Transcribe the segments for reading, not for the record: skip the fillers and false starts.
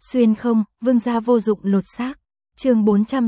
Xuyên không, vương gia vô dụng lột xác. Chương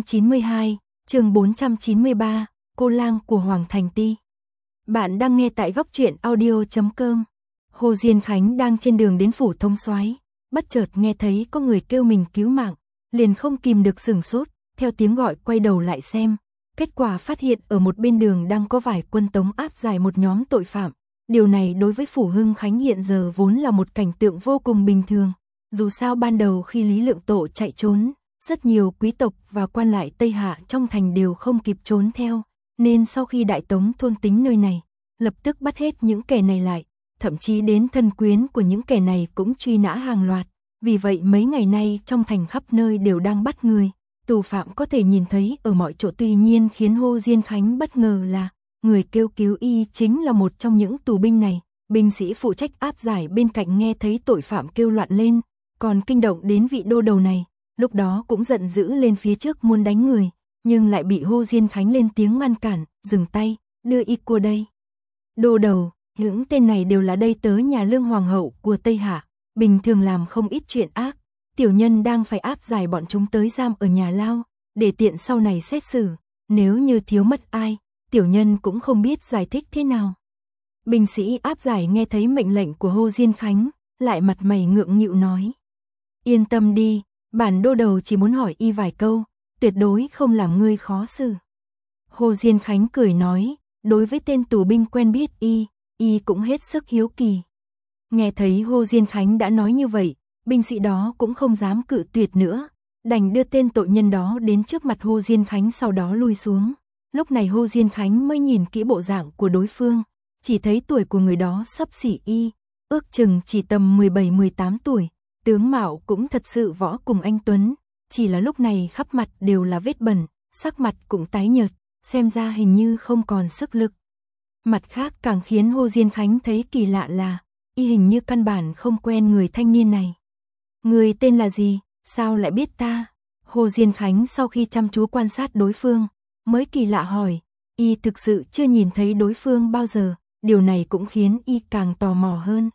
492, chương 493, cô lang của Hoàng Thành Ti. Bạn đang nghe tại góc truyện audio.com. Hồ Diên Khánh đang trên đường đến phủ Thông Soái, bất chợt nghe thấy có người kêu mình cứu mạng, liền không kìm được sửng sốt, theo tiếng gọi quay đầu lại xem. Kết quả phát hiện ở một bên đường đang có vài quân tống áp giải một nhóm tội phạm. Điều này đối với phủ Hưng Khánh hiện giờ vốn là một cảnh tượng vô cùng bình thường. Dù sao ban đầu khi Lý Lượng Tổ chạy trốn, rất nhiều quý tộc và quan lại Tây Hạ trong thành đều không kịp trốn theo, nên sau khi Đại Tống thôn tính nơi này, lập tức bắt hết những kẻ này lại, thậm chí đến thân quyến của những kẻ này cũng truy nã hàng loạt. Vì vậy mấy ngày nay trong thành khắp nơi đều đang bắt người, tù phạm có thể nhìn thấy ở mọi chỗ. Tuy nhiên khiến Hồ Diên Khánh bất ngờ là, người kêu cứu y chính là một trong những tù binh này. Binh sĩ phụ trách áp giải bên cạnh nghe thấy tội phạm kêu loạn lên, còn kinh động đến vị đô đầu này, lúc đó cũng giận dữ lên phía trước muốn đánh người, nhưng lại bị Hồ Diên Khánh lên tiếng ngăn cản, dừng tay, đưa y qua đây. Đô đầu, những tên này đều là đây tớ nhà Lương Hoàng hậu của Tây Hạ, bình thường làm không ít chuyện ác, tiểu nhân đang phải áp giải bọn chúng tới giam ở nhà lao, để tiện sau này xét xử, nếu như thiếu mất ai, tiểu nhân cũng không biết giải thích thế nào. Binh sĩ áp giải nghe thấy mệnh lệnh của Hồ Diên Khánh, lại mặt mày ngượng nghịu nói: Yên tâm đi, bản đô đầu chỉ muốn hỏi y vài câu, tuyệt đối không làm ngươi khó xử. Hồ Diên Khánh cười nói, đối với tên tù binh quen biết y cũng hết sức hiếu kỳ. Nghe thấy Hồ Diên Khánh đã nói như vậy, binh sĩ đó cũng không dám cự tuyệt nữa, đành đưa tên tội nhân đó đến trước mặt Hồ Diên Khánh, sau đó lui xuống. Lúc này Hồ Diên Khánh mới nhìn kỹ bộ dạng của đối phương, chỉ thấy tuổi của người đó xấp xỉ y, ước chừng chỉ tầm 17-18 tuổi, tướng mạo cũng thật sự võ cùng anh tuấn, chỉ là lúc này khắp mặt đều là vết bẩn, sắc mặt cũng tái nhợt, xem ra hình như không còn sức lực. Mặt khác càng khiến Hồ Diên Khánh thấy kỳ lạ là, y hình như căn bản không quen người thanh niên này. Người tên là gì, sao lại biết ta? Hồ Diên Khánh sau khi chăm chú quan sát đối phương, mới kỳ lạ hỏi, y thực sự chưa nhìn thấy đối phương bao giờ, điều này cũng khiến y càng tò mò hơn.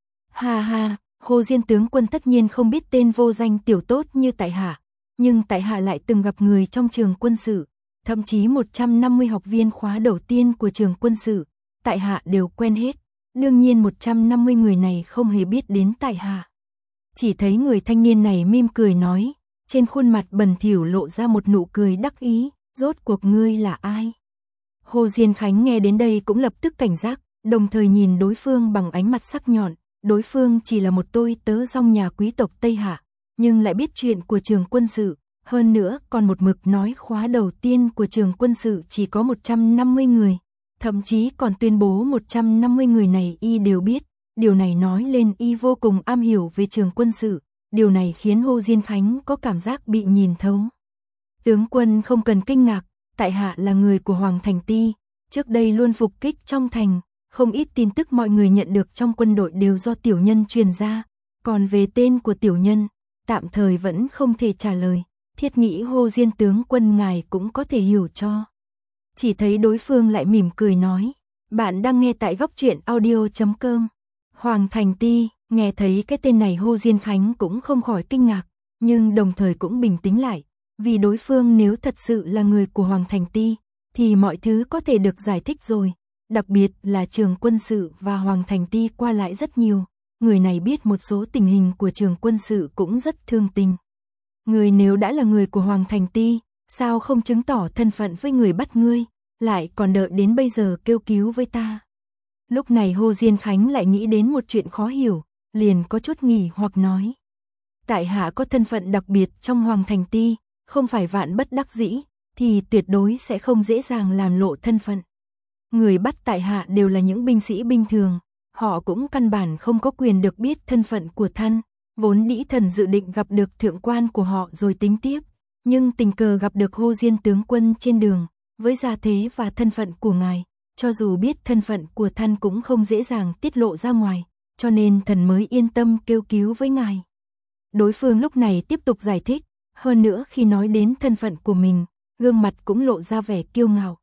Ha ha, Hồ Diên tướng quân tất nhiên không biết tên vô danh tiểu tốt như tại hạ, nhưng tại hạ lại từng gặp người trong trường quân sự, thậm chí 150 học viên khóa đầu tiên của trường quân sự, tại hạ đều quen hết. Đương nhiên 150 người này không hề biết đến tại hạ. Chỉ thấy người thanh niên này mỉm cười nói, trên khuôn mặt bần thỉu lộ ra một nụ cười đắc ý, rốt cuộc ngươi là ai? Hồ Diên Khánh nghe đến đây cũng lập tức cảnh giác, đồng thời nhìn đối phương bằng ánh mặt sắc nhọn. Đối phương chỉ là một tôi tớ trong nhà quý tộc Tây Hạ, nhưng lại biết chuyện của trường quân sự, hơn nữa còn một mực nói khóa đầu tiên của trường quân sự chỉ có 150 người, thậm chí còn tuyên bố 150 người này y đều biết. Điều này nói lên y vô cùng am hiểu về trường quân sự, điều này khiến Hồ Diên Khánh có cảm giác bị nhìn thấu. Tướng quân không cần kinh ngạc, tại hạ là người của Hoàng Thành Ti, trước đây luôn phục kích trong thành. Không ít tin tức mọi người nhận được trong quân đội đều do tiểu nhân truyền ra, còn về tên của tiểu nhân, tạm thời vẫn không thể trả lời, thiết nghĩ Hồ Diên tướng quân ngài cũng có thể hiểu cho. Chỉ thấy đối phương lại mỉm cười nói, bạn đang nghe tại góc truyện audio.com. Hoàng Thành Ti, nghe thấy cái tên này Hồ Diên Khánh cũng không khỏi kinh ngạc, nhưng đồng thời cũng bình tĩnh lại, vì đối phương nếu thật sự là người của Hoàng Thành Ti, thì mọi thứ có thể được giải thích rồi. Đặc biệt là trường quân sự và Hoàng Thành Ti qua lại rất nhiều, người này biết một số tình hình của trường quân sự cũng rất thương tình. Người nếu đã là người của Hoàng Thành Ti, sao không chứng tỏ thân phận với người bắt ngươi, lại còn đợi đến bây giờ kêu cứu với ta? Lúc này Hồ Diên Khánh lại nghĩ đến một chuyện khó hiểu, liền có chút nghỉ hoặc nói. Tại hạ có thân phận đặc biệt trong Hoàng Thành Ti, không phải vạn bất đắc dĩ, thì tuyệt đối sẽ không dễ dàng làm lộ thân phận. Người bắt tại hạ đều là những binh sĩ bình thường, họ cũng căn bản không có quyền được biết thân phận của thân, vốn đĩ thần dự định gặp được thượng quan của họ rồi tính tiếp, nhưng tình cờ gặp được Hồ Diên tướng quân trên đường, với gia thế và thân phận của ngài, cho dù biết thân phận của thân cũng không dễ dàng tiết lộ ra ngoài, cho nên thần mới yên tâm kêu cứu với ngài. Đối phương lúc này tiếp tục giải thích, hơn nữa khi nói đến thân phận của mình, gương mặt cũng lộ ra vẻ kiêu ngạo.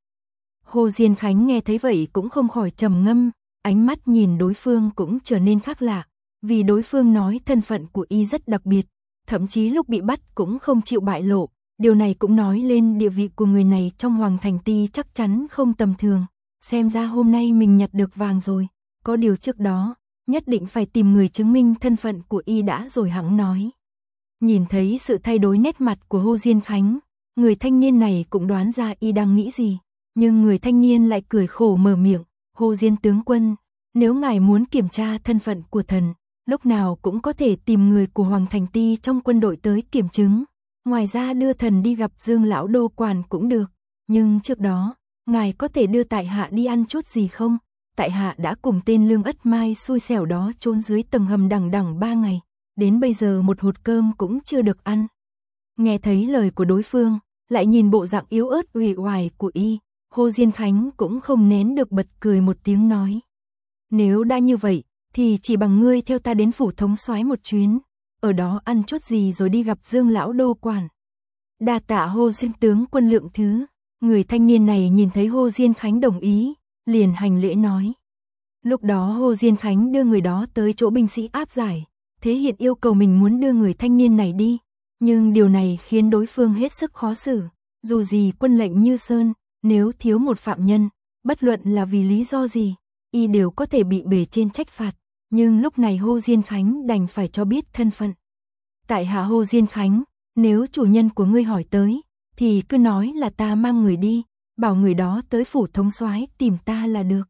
Hồ Diên Khánh nghe thấy vậy cũng không khỏi trầm ngâm, ánh mắt nhìn đối phương cũng trở nên khác lạ, vì đối phương nói thân phận của y rất đặc biệt, thậm chí lúc bị bắt cũng không chịu bại lộ, điều này cũng nói lên địa vị của người này trong Hoàng Thành Ti chắc chắn không tầm thường, xem ra hôm nay mình nhặt được vàng rồi, có điều trước đó, nhất định phải tìm người chứng minh thân phận của y đã rồi hẵng nói. Nhìn thấy sự thay đổi nét mặt của Hồ Diên Khánh, người thanh niên này cũng đoán ra y đang nghĩ gì, nhưng người thanh niên lại cười khổ mở miệng, Hồ Diên tướng quân, nếu ngài muốn kiểm tra thân phận của thần, lúc nào cũng có thể tìm người của Hoàng Thành Ti trong quân đội tới kiểm chứng, ngoài ra đưa thần đi gặp Dương lão đô quản cũng được, nhưng trước đó, ngài có thể đưa tại hạ đi ăn chút gì không? Tại hạ đã cùng tên Lương Ất Mai xui xẻo đó trốn dưới tầng hầm đằng 3 ngày, đến bây giờ một hột cơm cũng chưa được ăn. Nghe thấy lời của đối phương, lại nhìn bộ dạng yếu ớt uể oải của y, Hồ Diên Khánh cũng không nén được bật cười một tiếng nói. Nếu đã như vậy, thì chỉ bằng ngươi theo ta đến phủ thống soái một chuyến, ở đó ăn chút gì rồi đi gặp Dương lão đô quản. Đa tạ Hồ Diên tướng quân lượng thứ, người thanh niên này nhìn thấy Hồ Diên Khánh đồng ý, liền hành lễ nói. Lúc đó Hồ Diên Khánh đưa người đó tới chỗ binh sĩ áp giải, thể hiện yêu cầu mình muốn đưa người thanh niên này đi, nhưng điều này khiến đối phương hết sức khó xử, dù gì quân lệnh như sơn, nếu thiếu một phạm nhân, bất luận là vì lý do gì, y đều có thể bị bề trên trách phạt, nhưng lúc này Hồ Diên Khánh đành phải cho biết thân phận. Tại hạ Hồ Diên Khánh, nếu chủ nhân của ngươi hỏi tới, thì cứ nói là ta mang người đi, bảo người đó tới phủ thống soái tìm ta là được.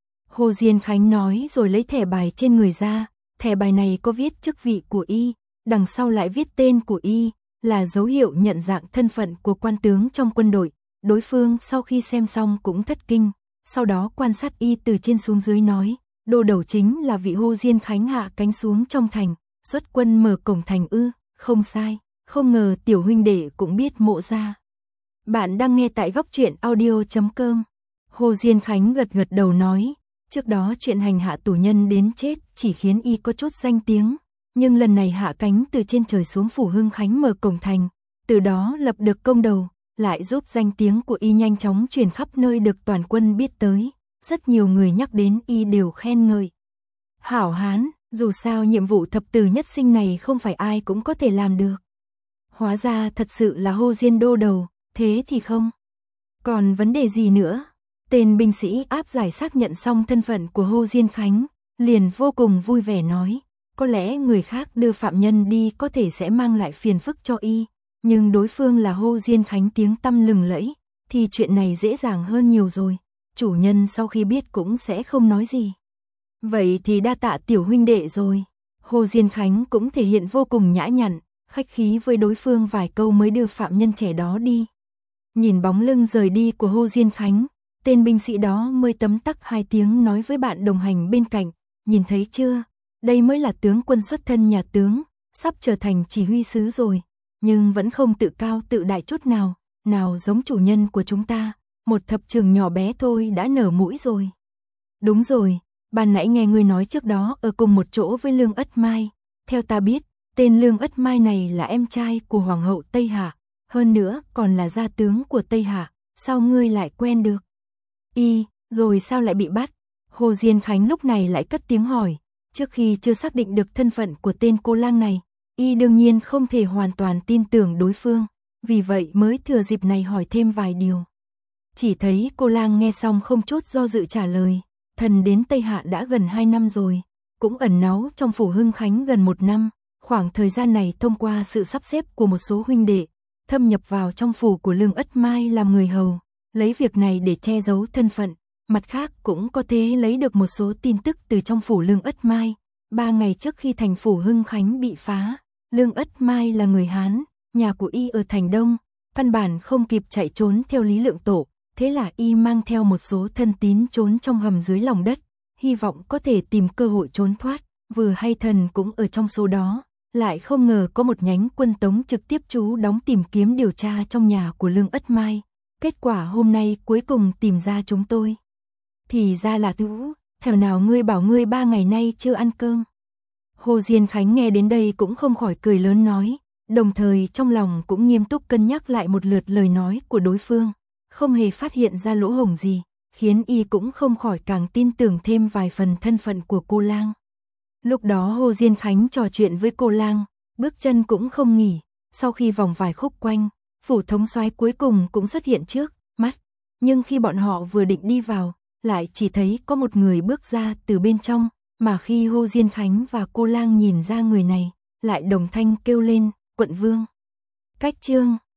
Hồ Diên Khánh nói rồi lấy thẻ bài trên người ra, thẻ bài này có viết chức vị của y, đằng sau lại viết tên của y, là dấu hiệu nhận dạng thân phận của quan tướng trong quân đội. Đối phương sau khi xem xong cũng thất kinh, sau đó quan sát y từ trên xuống dưới nói, đô đầu chính là vị Hồ Diên Khánh hạ cánh xuống trong thành, xuất quân mở cổng thành ư, không sai, không ngờ tiểu huynh đệ cũng biết mộ ra. Bạn đang nghe tại góc truyện audio.com. Hồ Diên Khánh gật gật đầu nói, trước đó chuyện hành hạ tù nhân đến chết chỉ khiến y có chút danh tiếng, nhưng lần này hạ cánh từ trên trời xuống phủ Hưng Khánh mở cổng thành, từ đó lập được công đầu, lại giúp danh tiếng của y nhanh chóng truyền khắp nơi được toàn quân biết tới, rất nhiều người nhắc đến y đều khen ngợi. Hảo hán, dù sao nhiệm vụ thập tử nhất sinh này không phải ai cũng có thể làm được. Hóa ra thật sự là Hồ Diên đô đầu, thế thì không. Còn vấn đề gì nữa? Tên binh sĩ áp giải xác nhận xong thân phận của Hồ Diên Khánh, liền vô cùng vui vẻ nói, có lẽ người khác đưa phạm nhân đi có thể sẽ mang lại phiền phức cho y, nhưng đối phương là Hồ Diên Khánh tiếng tăm lừng lẫy, thì chuyện này dễ dàng hơn nhiều rồi, chủ nhân sau khi biết cũng sẽ không nói gì. Vậy thì đa tạ tiểu huynh đệ rồi. Hồ Diên Khánh cũng thể hiện vô cùng nhã nhặn, khách khí với đối phương vài câu mới đưa phạm nhân trẻ đó đi. Nhìn bóng lưng rời đi của Hồ Diên Khánh, tên binh sĩ đó mới tấm tắc hai tiếng nói với bạn đồng hành bên cạnh, nhìn thấy chưa, đây mới là tướng quân xuất thân nhà tướng, sắp trở thành chỉ huy sứ rồi, nhưng vẫn không tự cao tự đại chút nào, nào giống chủ nhân của chúng ta, một thập trưởng nhỏ bé thôi đã nở mũi rồi. Đúng rồi, ban nãy nghe ngươi nói trước đó ở cùng một chỗ với Lương Ất Mai, theo ta biết, tên Lương Ất Mai này là em trai của Hoàng hậu Tây Hạ, hơn nữa còn là gia tướng của Tây Hạ, sao ngươi lại quen được? Rồi sao lại bị bắt? Hồ Diên Khánh lúc này lại cất tiếng hỏi, trước khi chưa xác định được thân phận của tên cô lang này, y đương nhiên không thể hoàn toàn tin tưởng đối phương, vì vậy mới thừa dịp này hỏi thêm vài điều. Chỉ thấy cô lang nghe xong không chút do dự trả lời, thần đến Tây Hạ đã gần 2 năm rồi, cũng ẩn náu trong phủ Hưng Khánh gần 1 năm, khoảng thời gian này thông qua sự sắp xếp của một số huynh đệ, thâm nhập vào trong phủ của Lương Ất Mai làm người hầu, lấy việc này để che giấu thân phận, mặt khác cũng có thể lấy được một số tin tức từ trong phủ Lương Ất Mai. 3 ngày trước khi thành phủ Hưng Khánh bị phá, Lương Ất Mai là người Hán, nhà của y ở thành Đông, căn bản không kịp chạy trốn theo Lý Lượng Tổ, thế là y mang theo một số thân tín trốn trong hầm dưới lòng đất, hy vọng có thể tìm cơ hội trốn thoát, vừa hay thần cũng ở trong số đó, lại không ngờ có một nhánh quân Tống trực tiếp trú đóng tìm kiếm điều tra trong nhà của Lương Ất Mai, kết quả hôm nay cuối cùng tìm ra chúng tôi. Thì ra là Tú, thảo nào ngươi bảo ngươi 3 ngày nay chưa ăn cơm. Hồ Diên Khánh nghe đến đây cũng không khỏi cười lớn nói, đồng thời trong lòng cũng nghiêm túc cân nhắc lại một lượt lời nói của đối phương, không hề phát hiện ra lỗ hổng gì, khiến y cũng không khỏi càng tin tưởng thêm vài phần thân phận của cô lang. Lúc đó Hồ Diên Khánh trò chuyện với cô lang, Bước chân cũng không nghỉ, sau khi vòng vài khúc quanh, phủ thống soái cuối cùng cũng xuất hiện trước mắt. Nhưng khi bọn họ vừa định đi vào, lại chỉ thấy có một người bước ra từ bên trong, mà khi Hồ Diên Khánh và cô Lang nhìn ra người này, lại đồng thanh kêu lên, quận vương. Cách chương